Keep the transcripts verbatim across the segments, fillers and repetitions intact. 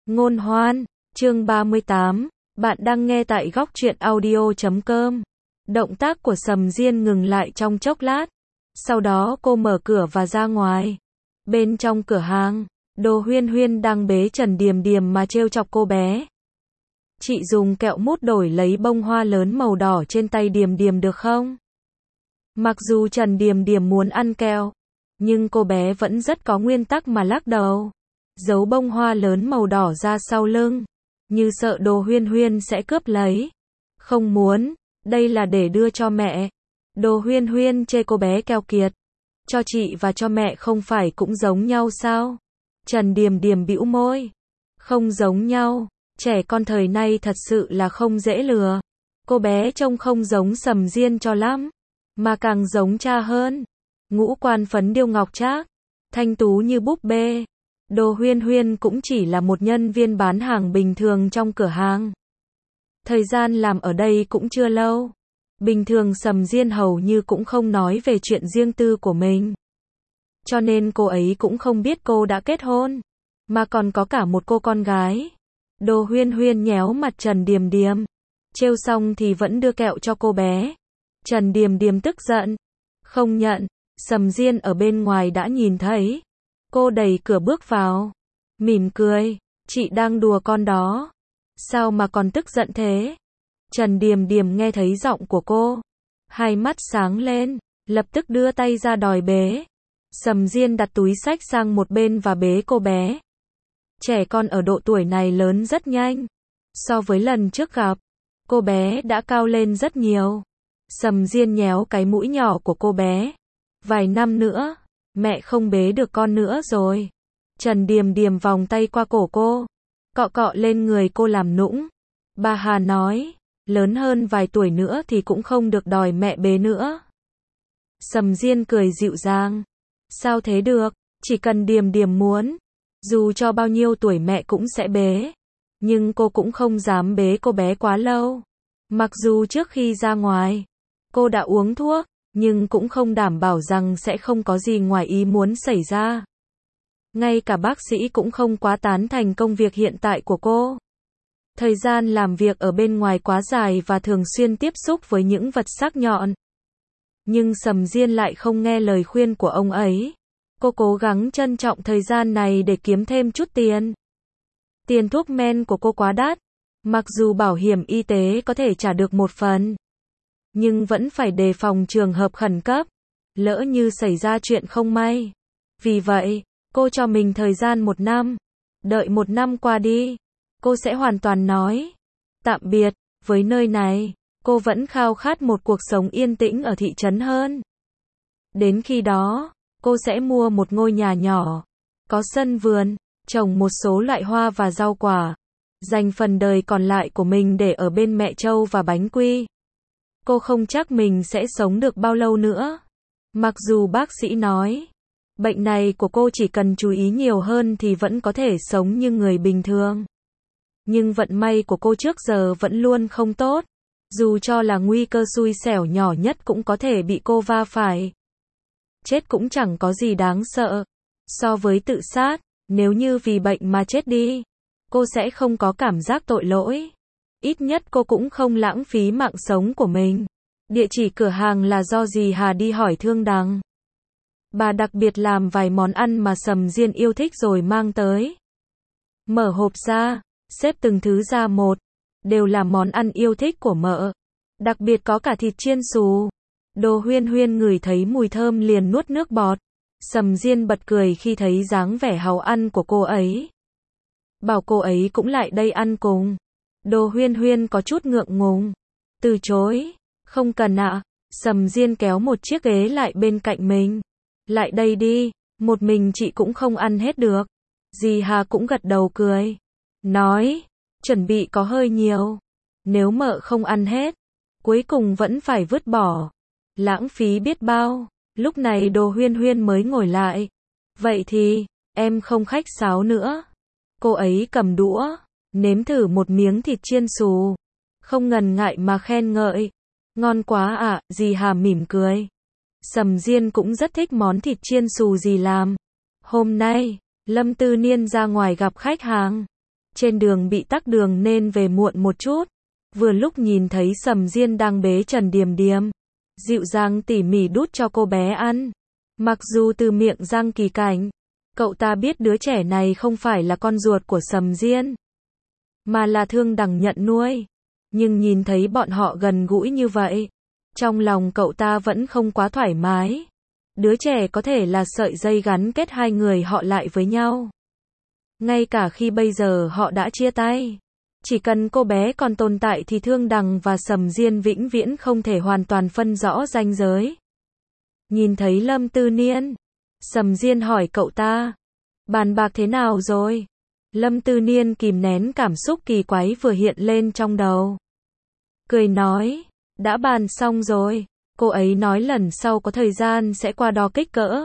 Ngôn Hoan, chương ba mươi tám, bạn đang nghe tại góc truyện audio chấm com. Động tác của Sầm Diên ngừng lại trong chốc lát. Sau đó cô mở cửa và ra ngoài. Bên trong cửa hàng, Đồ Huyên Huyên đang bế Trần Điềm Điềm mà trêu chọc cô bé. Chị dùng kẹo mút đổi lấy bông hoa lớn màu đỏ trên tay Điềm Điềm được không? Mặc dù Trần Điềm Điềm muốn ăn kẹo, nhưng cô bé vẫn rất có nguyên tắc mà lắc đầu. Giấu bông hoa lớn màu đỏ ra sau lưng, như sợ Đồ Huyên Huyên sẽ cướp lấy. Không muốn, đây là để đưa cho mẹ. Đồ Huyên Huyên chê cô bé keo kiệt. Cho chị và cho mẹ không phải cũng giống nhau sao? Trần Điềm Điềm bĩu môi. Không giống nhau, trẻ con thời nay thật sự là không dễ lừa. Cô bé trông không giống Sầm Diên cho lắm, mà càng giống cha hơn. Ngũ quan phấn điêu ngọc trác, thanh tú như búp bê. Đồ Huyên Huyên cũng chỉ là một nhân viên bán hàng bình thường trong cửa hàng. Thời gian làm ở đây cũng chưa lâu. Bình thường Sầm Diên hầu như cũng không nói về chuyện riêng tư của mình. Cho nên cô ấy cũng không biết cô đã kết hôn, mà còn có cả một cô con gái. Đồ Huyên Huyên nhéo mặt Trần Điềm Điềm. Trêu xong thì vẫn đưa kẹo cho cô bé. Trần Điềm Điềm tức giận. Không nhận. Sầm Diên ở bên ngoài đã nhìn thấy. Cô đẩy cửa bước vào. Mỉm cười. Chị đang đùa con đó. Sao mà còn tức giận thế? Trần Điềm Điềm nghe thấy giọng của cô. Hai mắt sáng lên. Lập tức đưa tay ra đòi bế. Sầm Diên đặt túi xách sang một bên và bế cô bé. Trẻ con ở độ tuổi này lớn rất nhanh. So với lần trước gặp, cô bé đã cao lên rất nhiều. Sầm Diên nhéo cái mũi nhỏ của cô bé. Vài năm nữa, mẹ không bế được con nữa rồi. Trần Điềm Điềm vòng tay qua cổ cô, cọ cọ lên người cô làm nũng. Bà Hà nói, lớn hơn vài tuổi nữa thì cũng không được đòi mẹ bế nữa. Sầm Diên cười dịu dàng. Sao thế được, chỉ cần Điềm Điềm muốn, dù cho bao nhiêu tuổi mẹ cũng sẽ bế. Nhưng cô cũng không dám bế cô bé quá lâu. Mặc dù trước khi ra ngoài, cô đã uống thuốc, nhưng cũng không đảm bảo rằng sẽ không có gì ngoài ý muốn xảy ra. Ngay cả bác sĩ cũng không quá tán thành công việc hiện tại của cô. Thời gian làm việc ở bên ngoài quá dài và thường xuyên tiếp xúc với những vật sắc nhọn. Nhưng Sầm Diên lại không nghe lời khuyên của ông ấy. Cô cố gắng trân trọng thời gian này để kiếm thêm chút tiền. Tiền thuốc men của cô quá đắt. Mặc dù bảo hiểm y tế có thể trả được một phần, nhưng vẫn phải đề phòng trường hợp khẩn cấp, lỡ như xảy ra chuyện không may. Vì vậy, cô cho mình thời gian một năm. Đợi một năm qua đi, cô sẽ hoàn toàn nói tạm biệt với nơi này. Cô vẫn khao khát một cuộc sống yên tĩnh ở thị trấn hơn. Đến khi đó, cô sẽ mua một ngôi nhà nhỏ, có sân vườn, trồng một số loại hoa và rau quả, dành phần đời còn lại của mình để ở bên mẹ trâu và bánh quy. Cô không chắc mình sẽ sống được bao lâu nữa. Mặc dù bác sĩ nói, bệnh này của cô chỉ cần chú ý nhiều hơn thì vẫn có thể sống như người bình thường. Nhưng vận may của cô trước giờ vẫn luôn không tốt. Dù cho là nguy cơ xui xẻo nhỏ nhất cũng có thể bị cô va phải. Chết cũng chẳng có gì đáng sợ. So với tự sát, nếu như vì bệnh mà chết đi, cô sẽ không có cảm giác tội lỗi. Ít nhất cô cũng không lãng phí mạng sống của mình. Địa chỉ cửa hàng là do dì Hà đi hỏi Thương Đằng. Bà đặc biệt làm vài món ăn mà Sầm Diên yêu thích rồi mang tới. Mở hộp ra, xếp từng thứ ra một. Đều là món ăn yêu thích của mợ. Đặc biệt có cả thịt chiên xù. Đồ Huyên Huyên ngửi thấy mùi thơm liền nuốt nước bọt. Sầm Diên bật cười khi thấy dáng vẻ háo ăn của cô ấy. Bảo cô ấy cũng lại đây ăn cùng. Đồ Huyên Huyên có chút ngượng ngùng. Từ chối. Không cần ạ. Sầm Diên kéo một chiếc ghế lại bên cạnh mình. Lại đây đi. Một mình chị cũng không ăn hết được. Dì Hà cũng gật đầu cười. Nói. Chuẩn bị có hơi nhiều. Nếu mợ không ăn hết, cuối cùng vẫn phải vứt bỏ. Lãng phí biết bao. Lúc này Đồ Huyên Huyên mới ngồi lại. Vậy thì, em không khách sáo nữa. Cô ấy cầm đũa, nếm thử một miếng thịt chiên xù. Không ngần ngại mà khen ngợi. Ngon quá ạ, à, dì Hà mỉm cười. Sầm Diên cũng rất thích món thịt chiên xù dì làm. Hôm nay, Lâm Tư Niên ra ngoài gặp khách hàng. Trên đường bị tắc đường nên về muộn một chút. Vừa lúc nhìn thấy Sầm Diên đang bế Trần Điềm Điềm, dịu dàng tỉ mỉ đút cho cô bé ăn. Mặc dù từ miệng Giang Kỳ Cảnh, cậu ta biết đứa trẻ này không phải là con ruột của Sầm Diên, mà là Thương Đằng nhận nuôi. Nhưng nhìn thấy bọn họ gần gũi như vậy, trong lòng cậu ta vẫn không quá thoải mái. Đứa trẻ có thể là sợi dây gắn kết hai người họ lại với nhau. Ngay cả khi bây giờ họ đã chia tay, chỉ cần cô bé còn tồn tại thì Thương Đằng và Sầm Diên vĩnh viễn không thể hoàn toàn phân rõ ranh giới. Nhìn thấy Lâm Tư Niên, Sầm Diên hỏi cậu ta, bàn bạc thế nào rồi? Lâm Tư Niên kìm nén cảm xúc kỳ quái vừa hiện lên trong đầu, cười nói, đã bàn xong rồi, cô ấy nói lần sau có thời gian sẽ qua đó kích cỡ.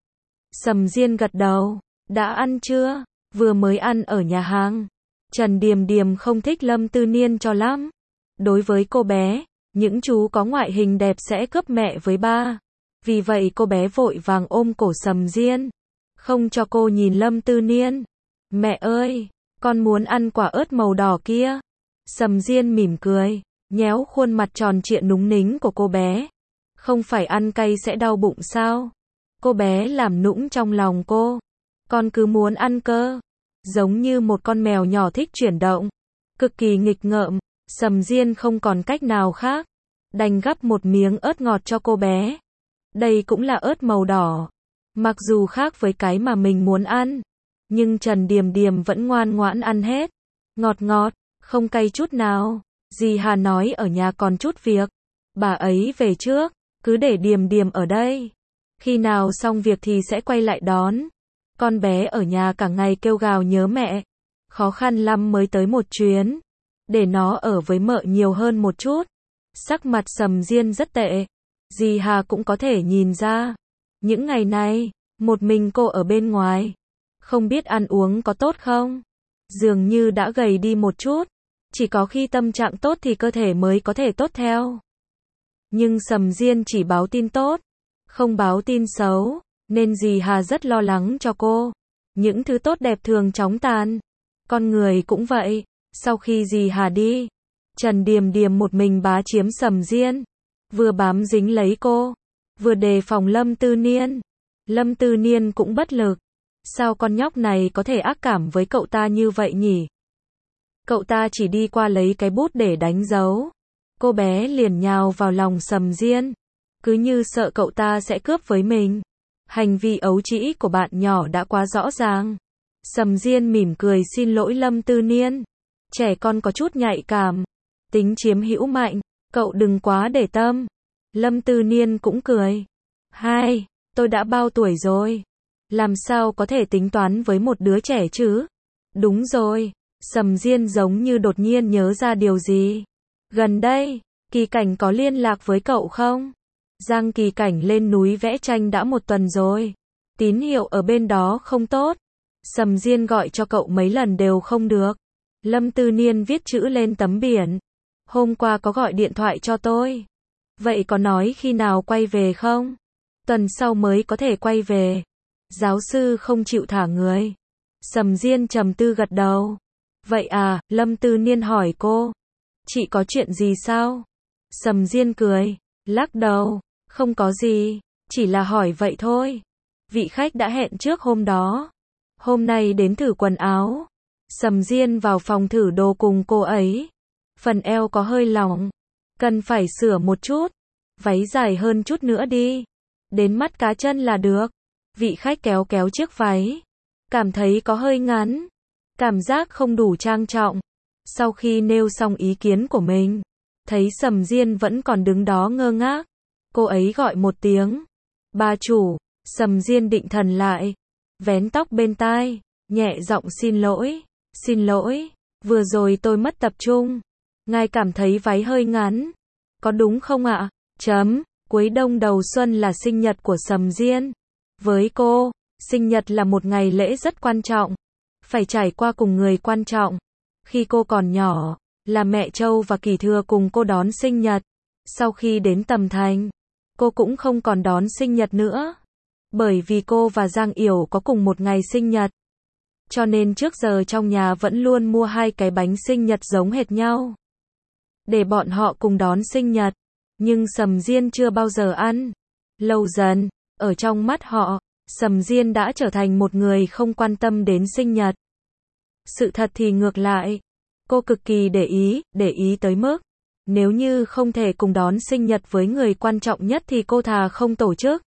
Sầm Diên gật đầu, đã ăn chưa? Vừa mới ăn ở nhà hàng. Trần Điềm Điềm không thích Lâm Tư Niên cho lắm. Đối với cô bé, những chú có ngoại hình đẹp sẽ cướp mẹ với ba. Vì vậy cô bé vội vàng ôm cổ Sầm Diên, không cho cô nhìn Lâm Tư Niên. Mẹ ơi, con muốn ăn quả ớt màu đỏ kia. Sầm Diên mỉm cười, nhéo khuôn mặt tròn trịa núng nính của cô bé. Không phải ăn cay sẽ đau bụng sao? Cô bé làm nũng trong lòng cô. Con cứ muốn ăn cơ. Giống như một con mèo nhỏ thích chuyển động. Cực kỳ nghịch ngợm. Sầm Diên không còn cách nào khác, đành gắp một miếng ớt ngọt cho cô bé. Đây cũng là ớt màu đỏ. Mặc dù khác với cái mà mình muốn ăn, nhưng Trần Điềm Điềm vẫn ngoan ngoãn ăn hết. Ngọt ngọt, không cay chút nào. Dì Hà nói ở nhà còn chút việc, bà ấy về trước, cứ để Điềm Điềm ở đây. Khi nào xong việc thì sẽ quay lại đón. Con bé ở nhà cả ngày kêu gào nhớ mẹ. Khó khăn lắm mới tới một chuyến. Để nó ở với mợ nhiều hơn một chút. Sắc mặt Sầm Diên rất tệ. Dì Hà cũng có thể nhìn ra. Những ngày này, một mình cô ở bên ngoài. Không biết ăn uống có tốt không? Dường như đã gầy đi một chút. Chỉ có khi tâm trạng tốt thì cơ thể mới có thể tốt theo. Nhưng Sầm Diên chỉ báo tin tốt, không báo tin xấu, nên dì Hà rất lo lắng cho cô. Những thứ tốt đẹp thường chóng tàn. Con người cũng vậy. Sau khi dì Hà đi, Trần Điềm Điềm một mình bá chiếm Sầm Diên. Vừa bám dính lấy cô, vừa đề phòng Lâm Tư Niên. Lâm Tư Niên cũng bất lực. Sao con nhóc này có thể ác cảm với cậu ta như vậy nhỉ? Cậu ta chỉ đi qua lấy cái bút để đánh dấu. Cô bé liền nhào vào lòng Sầm Diên, cứ như sợ cậu ta sẽ cướp với mình. Hành vi ấu trĩ của bạn nhỏ đã quá rõ ràng. Sầm Diên mỉm cười xin lỗi Lâm Tư Niên. Trẻ con có chút nhạy cảm, tính chiếm hữu mạnh, cậu đừng quá để tâm. Lâm Tư Niên cũng cười. Hai, tôi đã bao tuổi rồi. Làm sao có thể tính toán với một đứa trẻ chứ? Đúng rồi. Sầm Diên giống như đột nhiên nhớ ra điều gì. Gần đây, Kỳ Cảnh có liên lạc với cậu không? Giang Kỳ Cảnh lên núi vẽ tranh đã một tuần rồi. Tín hiệu ở bên đó không tốt. Sầm Diên gọi cho cậu mấy lần đều không được. Lâm Tư Niên viết chữ lên tấm biển. Hôm qua có gọi điện thoại cho tôi. Vậy có nói khi nào quay về không? Tuần sau mới có thể quay về. Giáo sư không chịu thả người. Sầm Diên trầm tư gật đầu. Vậy à, Lâm Tư Niên hỏi cô. Chị có chuyện gì sao? Sầm Diên cười, lắc đầu, không có gì, chỉ là hỏi vậy thôi. Vị khách đã hẹn trước hôm đó. Hôm nay đến thử quần áo. Sầm Diên vào phòng thử đồ cùng cô ấy. Phần eo có hơi lỏng, cần phải sửa một chút. Váy dài hơn chút nữa đi. Đến mắt cá chân là được. Vị khách kéo kéo chiếc váy. Cảm thấy có hơi ngắn. Cảm giác không đủ trang trọng. Sau khi nêu xong ý kiến của mình, thấy Sầm Diên vẫn còn đứng đó ngơ ngác. Cô ấy gọi một tiếng. Bà chủ. Sầm Diên định thần lại. Vén tóc bên tai. Nhẹ giọng xin lỗi. Xin lỗi. Vừa rồi tôi mất tập trung. Ngài cảm thấy váy hơi ngắn. Có đúng không ạ? Chấm. Cuối đông đầu xuân là sinh nhật của Sầm Diên. Với cô, sinh nhật là một ngày lễ rất quan trọng. Phải trải qua cùng người quan trọng. Khi cô còn nhỏ, là mẹ Châu và Kỳ Thừa cùng cô đón sinh nhật. Sau khi đến Tầm Thành, cô cũng không còn đón sinh nhật nữa. Bởi vì cô và Giang Yểu có cùng một ngày sinh nhật. cho nên trước giờ trong nhà vẫn luôn mua hai cái bánh sinh nhật giống hệt nhau. Để bọn họ cùng đón sinh nhật. Nhưng Sầm Diên chưa bao giờ ăn. Lâu dần, ở trong mắt họ, Sầm Diên đã trở thành một người không quan tâm đến sinh nhật. Sự thật thì ngược lại. Cô cực kỳ để ý, để ý tới mức. Nếu như không thể cùng đón sinh nhật với người quan trọng nhất thì cô thà không tổ chức.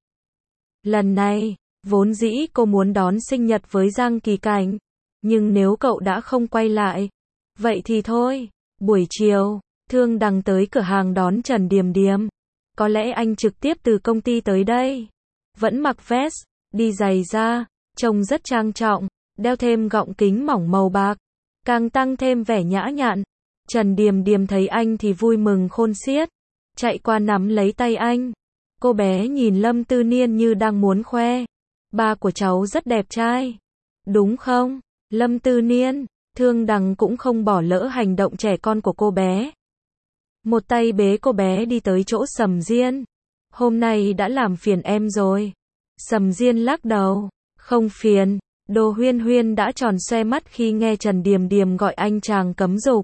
Lần này, vốn dĩ cô muốn đón sinh nhật với Giang Kỳ Cảnh. Nhưng nếu cậu đã không quay lại, vậy thì thôi. Buổi chiều, Thương Đằng tới cửa hàng đón Trần Điềm Điềm. Có lẽ anh trực tiếp từ công ty tới đây. Vẫn mặc vest, đi giày da, trông rất trang trọng, đeo thêm gọng kính mỏng màu bạc, càng tăng thêm vẻ nhã nhặn. Trần Điềm Điềm thấy anh thì vui mừng khôn xiết, chạy qua nắm lấy tay anh. Cô bé nhìn Lâm Tư Niên như đang muốn khoe. Ba của cháu rất đẹp trai. Đúng không, Lâm Tư Niên? Thương Đằng cũng không bỏ lỡ hành động trẻ con của cô bé. Một tay bế cô bé đi tới chỗ Sầm Diên. Hôm nay đã làm phiền em rồi. Sầm Diên lắc đầu. Không phiền. Đồ Huyên Huyên đã tròn xoe mắt khi nghe Trần Điềm Điềm gọi anh chàng cấm dục.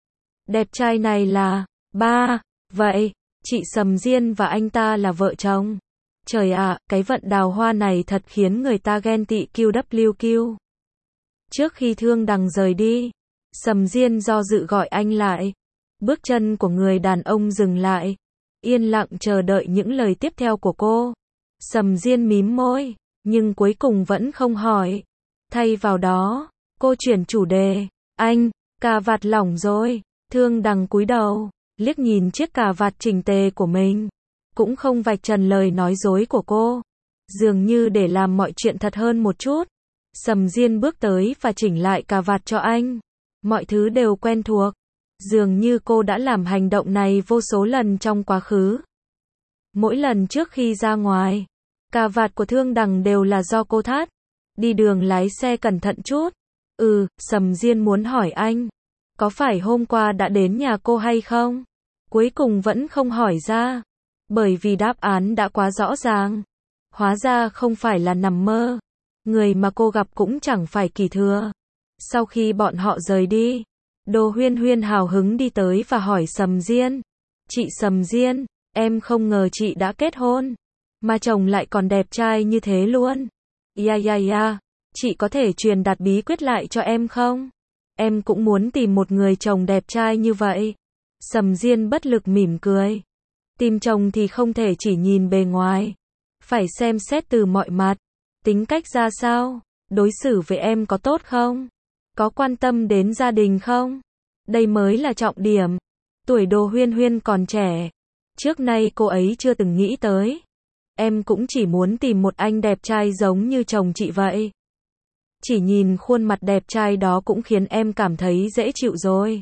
Đẹp trai này là ba. Vậy, chị Sầm Diên và anh ta là vợ chồng. Trời ạ, cái vận đào hoa này thật khiến người ta ghen tị kiu đắp-liu kiu. Trước khi Thương Đằng rời đi, Sầm Diên do dự gọi anh lại. Bước chân của người đàn ông dừng lại, yên lặng chờ đợi những lời tiếp theo của cô. Sầm Diên mím môi, nhưng cuối cùng vẫn không hỏi. Thay vào đó, cô chuyển chủ đề. Anh, cà vạt lỏng rồi. Thương Đằng cúi đầu, liếc nhìn chiếc cà vạt chỉnh tề của mình. Cũng không vạch trần lời nói dối của cô. Dường như để làm mọi chuyện thật hơn một chút. Sầm Diên bước tới và chỉnh lại cà vạt cho anh. Mọi thứ đều quen thuộc. Dường như cô đã làm hành động này vô số lần trong quá khứ. Mỗi lần trước khi ra ngoài, cà vạt của Thương Đằng đều là do cô thắt. Đi đường lái xe cẩn thận chút. Ừ, Sầm Diên muốn hỏi anh. Có phải hôm qua đã đến nhà cô hay không? Cuối cùng vẫn không hỏi ra. Bởi vì đáp án đã quá rõ ràng. Hóa ra không phải là nằm mơ. Người mà cô gặp cũng chẳng phải Kỳ Thừa. Sau khi bọn họ rời đi, Đồ Huyên Huyên hào hứng đi tới và hỏi Sầm Diên. Chị Sầm Diên, em không ngờ chị đã kết hôn. Mà chồng lại còn đẹp trai như thế luôn. Ya ya ya, chị có thể truyền đạt bí quyết lại cho em không? Em cũng muốn tìm một người chồng đẹp trai như vậy. Sầm Diên bất lực mỉm cười. Tìm chồng thì không thể chỉ nhìn bề ngoài. Phải xem xét từ mọi mặt. Tính cách ra sao? Đối xử với em có tốt không? Có quan tâm đến gia đình không? Đây mới là trọng điểm. Tuổi Đồ Huyên Huyên còn trẻ. Trước nay cô ấy chưa từng nghĩ tới. Em cũng chỉ muốn tìm một anh đẹp trai giống như chồng chị vậy. Chỉ nhìn khuôn mặt đẹp trai đó cũng khiến em cảm thấy dễ chịu rồi.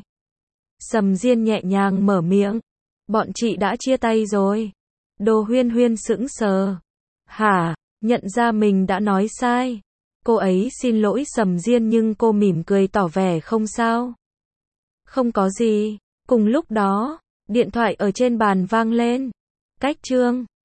Sầm Diên nhẹ nhàng mở miệng. Bọn chị đã chia tay rồi. Đồ Huyên Huyên sững sờ. Hả? Nhận ra mình đã nói sai. Cô ấy xin lỗi Sầm Diên nhưng cô mỉm cười tỏ vẻ không sao. Không có gì. Cùng lúc đó, điện thoại ở trên bàn vang lên. Cách Trương.